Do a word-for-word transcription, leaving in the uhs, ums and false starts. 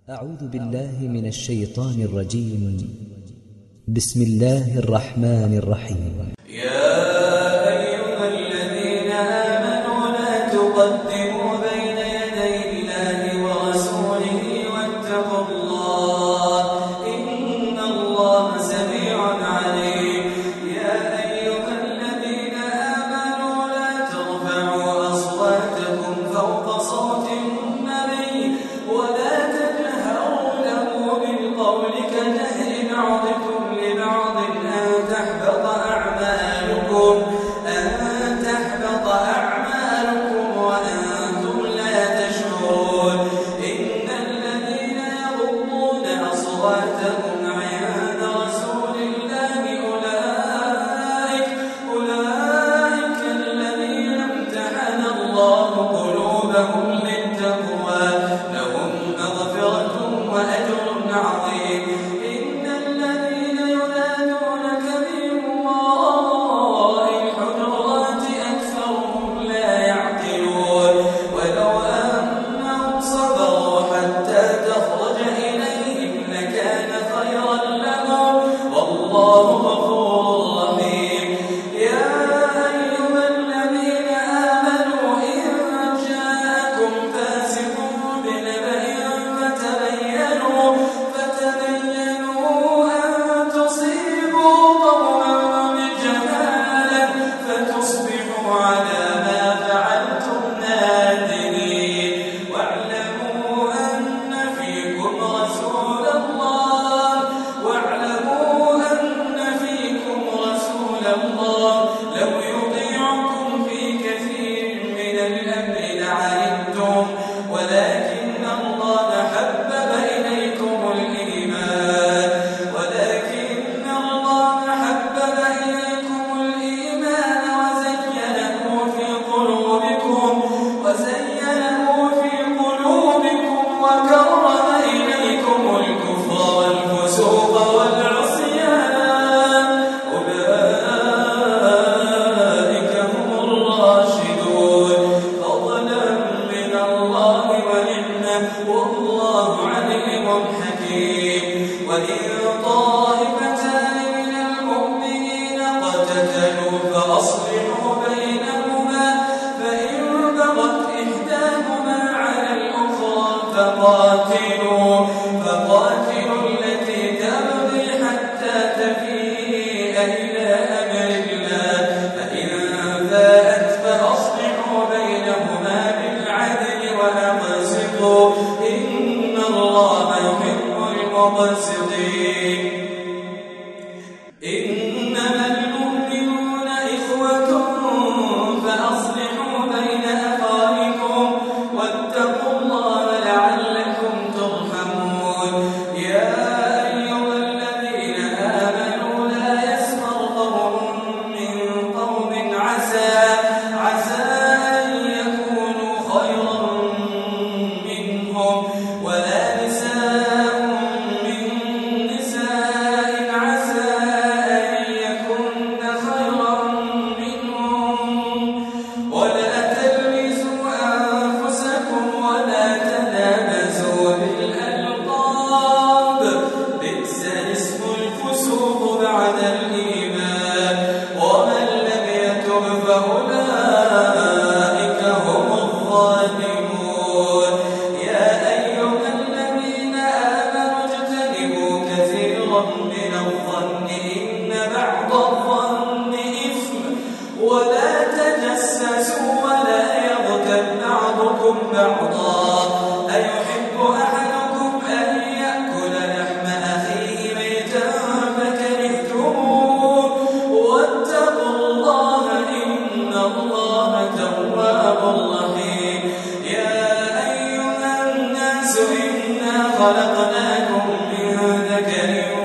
أعوذ بالله من الشيطان الرجيم. بسم الله الرحمن الرحيم. يا أيها الذين آمنوا لا تقدموا بين يدي الله ورسوله واتقوا الله إن الله سميع عليم. يا أيها الذين آمنوا لا ترفعوا أصواتكم فوق صوت النبي ولا تجهروا له بالقول كجهر بعضكم لبعض أن تحبط أعمالكم أن تحبط أعمالكم وأنتم لا تشعرون. إن الذين يغضون أصواتهم عند رسول الله أولئك أولئك الذين امتحن الله قلوبهم للتقوى لهم مغفرة وأجر عظيم. إن الذين ينادونك من وراء الحجرات أكثرهم لا يعقلون ولو أنهم صبروا حتى تخرج إليهم لكان خيرا لهم والله غفور رحيم. يا أيها الذين آمنوا إن جاءكم فاسق بنبأ فتبينوا فتبينوا أن تصيبوا قوما بجهالة فتصبحوا على ما فعلتم نادمين. واعلموا أن فيكم رسول الله واعلموا أن فيكم رسول الله لو يطيعكم في كثير من الأمر لعنتم ولكن الله حبب إليكم الإيمان ولكن الله حبب إليكم الإيمان وزينه في قلوبكم وزينه في قلوبكم وكره إليكم الكفر والفسوق والعصيان أولئك هم الراشدون فضلا من الله ونعمة والله عليم حكيم. وإن طائفتان من المؤمنين اقتتلوا فأصلحوا بينهما فإن بغت إحداهما على الأخرى فقاتلوا فقاتلوا التي تبغي حتى تفيء إلى أمر الله فإن فاءت فأصلحوا بينهما بالعدل وأقسطوا إن الله يحب المقسطين. إنما المؤمنون إخوة فأصلحوا بين أخويكم واتقوا الله لعلكم ترحمون. يا أيها الذين آمنوا لا يسخر قوم من قوم عسى عسى أن يكونوا خيرا منهم ولا نساء من نساء عسى أن يكن خيرا منهم ولا تلمزوا أنفسكم ولا تنابزوا بالألقاب بئس الاسم الفسوق بعد الإيمان ومن لم يتب فأولئك هم الظالمون. يا أيها الذين آمنوا اجتنبوا كثيرا من الظن إن بعض الظن إثم ولا تجسسوا ولا يغتب بعضكم بعضا أيحب أحدكم أن يأكل لحم أخيه ميتا فكرهتموه واتقوا الله إن الله تواب رحيم. يا أيها الناس إنا خلقناكم من ذكر